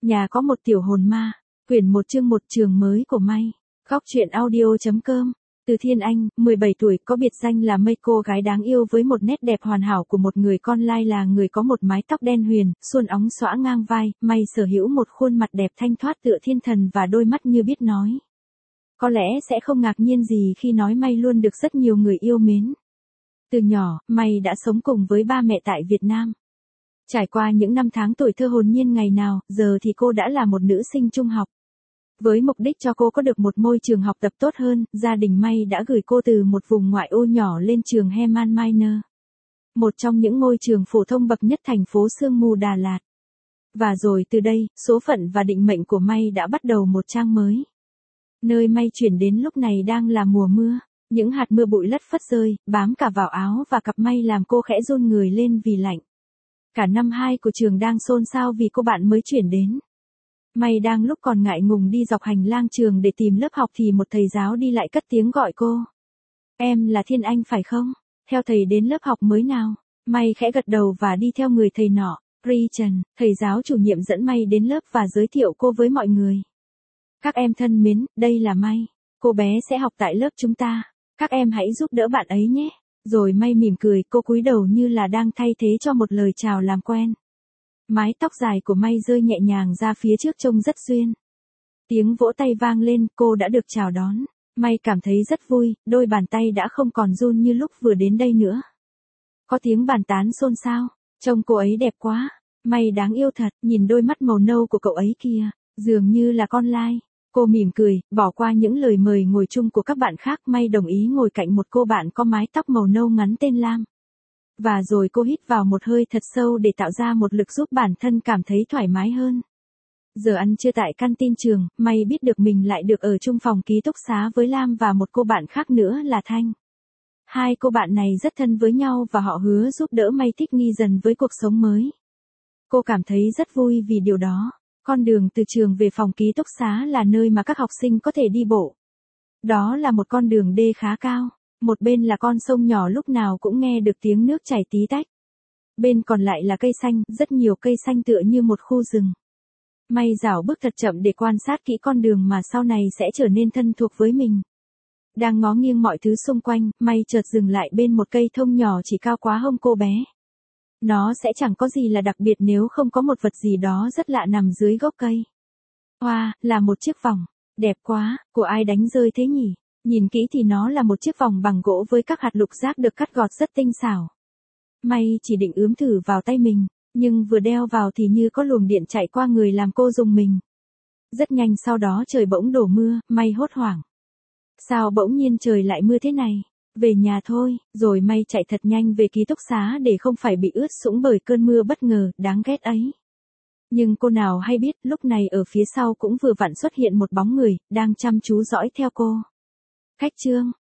Nhà có một tiểu hồn ma, quyển 1 chương 1 trường mới của May. Góc truyện audio.com. Từ Thiên Anh, 17 tuổi, có biệt danh là Mây, cô gái đáng yêu với một nét đẹp hoàn hảo của một người con lai, là người có một mái tóc đen huyền, suôn óng xõa ngang vai. May sở hữu một khuôn mặt đẹp thanh thoát tựa thiên thần và đôi mắt như biết nói. Có lẽ sẽ không ngạc nhiên gì khi nói May luôn được rất nhiều người yêu mến. Từ nhỏ, May đã sống cùng với ba mẹ tại Việt Nam. Trải qua những năm tháng tuổi thơ hồn nhiên ngày nào, giờ thì cô đã là một nữ sinh trung học. Với mục đích cho cô có được một môi trường học tập tốt hơn, gia đình May đã gửi cô từ một vùng ngoại ô nhỏ lên trường Heman Minor, một trong những ngôi trường phổ thông bậc nhất thành phố sương mù Đà Lạt. Và rồi từ đây, số phận và định mệnh của May đã bắt đầu một trang mới. Nơi May chuyển đến lúc này đang là mùa mưa, những hạt mưa bụi lất phất rơi, bám cả vào áo và cặp May làm cô khẽ run người lên vì lạnh. Cả năm 2 của trường đang xôn xao vì cô bạn mới chuyển đến. May đang lúc còn ngại ngùng đi dọc hành lang trường để tìm lớp học thì một thầy giáo đi lại cất tiếng gọi cô. Em là Thiên Anh phải không? Theo thầy đến lớp học mới nào? May khẽ gật đầu và đi theo người thầy nọ. Trần, thầy giáo chủ nhiệm dẫn May đến lớp và giới thiệu cô với mọi người. Các em thân mến, đây là May. Cô bé sẽ học tại lớp chúng ta. Các em hãy giúp đỡ bạn ấy nhé. Rồi May mỉm cười, cô cúi đầu như là đang thay thế cho một lời chào làm quen. Mái tóc dài của May rơi nhẹ nhàng ra phía trước trông rất duyên. Tiếng vỗ tay vang lên, cô đã được chào đón. May cảm thấy rất vui, đôi bàn tay đã không còn run như lúc vừa đến đây nữa. Có tiếng bàn tán xôn xao, trông cô ấy đẹp quá, May đáng yêu thật, nhìn đôi mắt màu nâu của cậu ấy kìa, dường như là con lai. Cô mỉm cười, bỏ qua những lời mời ngồi chung của các bạn khác, May đồng ý ngồi cạnh một cô bạn có mái tóc màu nâu ngắn tên Lam. Và rồi cô hít vào một hơi thật sâu để tạo ra một lực giúp bản thân cảm thấy thoải mái hơn. Giờ ăn trưa tại canteen trường, May biết được mình lại được ở chung phòng ký túc xá với Lam và một cô bạn khác nữa là Thanh. Hai cô bạn này rất thân với nhau và họ hứa giúp đỡ May thích nghi dần với cuộc sống mới. Cô cảm thấy rất vui vì điều đó. Con đường từ trường về phòng ký túc xá là nơi mà các học sinh có thể đi bộ. Đó là một con đường đê khá cao, một bên là con sông nhỏ lúc nào cũng nghe được tiếng nước chảy tí tách. Bên còn lại là cây xanh, rất nhiều cây xanh tựa như một khu rừng. May dảo bước thật chậm để quan sát kỹ con đường mà sau này sẽ trở nên thân thuộc với mình. Đang ngó nghiêng mọi thứ xung quanh, May chợt dừng lại bên một cây thông nhỏ chỉ cao quá hông cô bé. Nó sẽ chẳng có gì là đặc biệt nếu không có một vật gì đó rất lạ nằm dưới gốc cây. Wow, là một chiếc vòng. Đẹp quá, của ai đánh rơi thế nhỉ? Nhìn kỹ thì nó là một chiếc vòng bằng gỗ với các hạt lục giác được cắt gọt rất tinh xảo. May chỉ định ướm thử vào tay mình, nhưng vừa đeo vào thì như có luồng điện chạy qua người làm cô rùng mình. Rất nhanh sau đó trời bỗng đổ mưa, May hốt hoảng. Sao bỗng nhiên trời lại mưa thế này? Về nhà thôi, rồi May chạy thật nhanh về ký túc xá để không phải bị ướt sũng bởi cơn mưa bất ngờ, đáng ghét ấy. Nhưng cô nào hay biết, lúc này ở phía sau cũng vừa vặn xuất hiện một bóng người, đang chăm chú dõi theo cô. Khách Trương,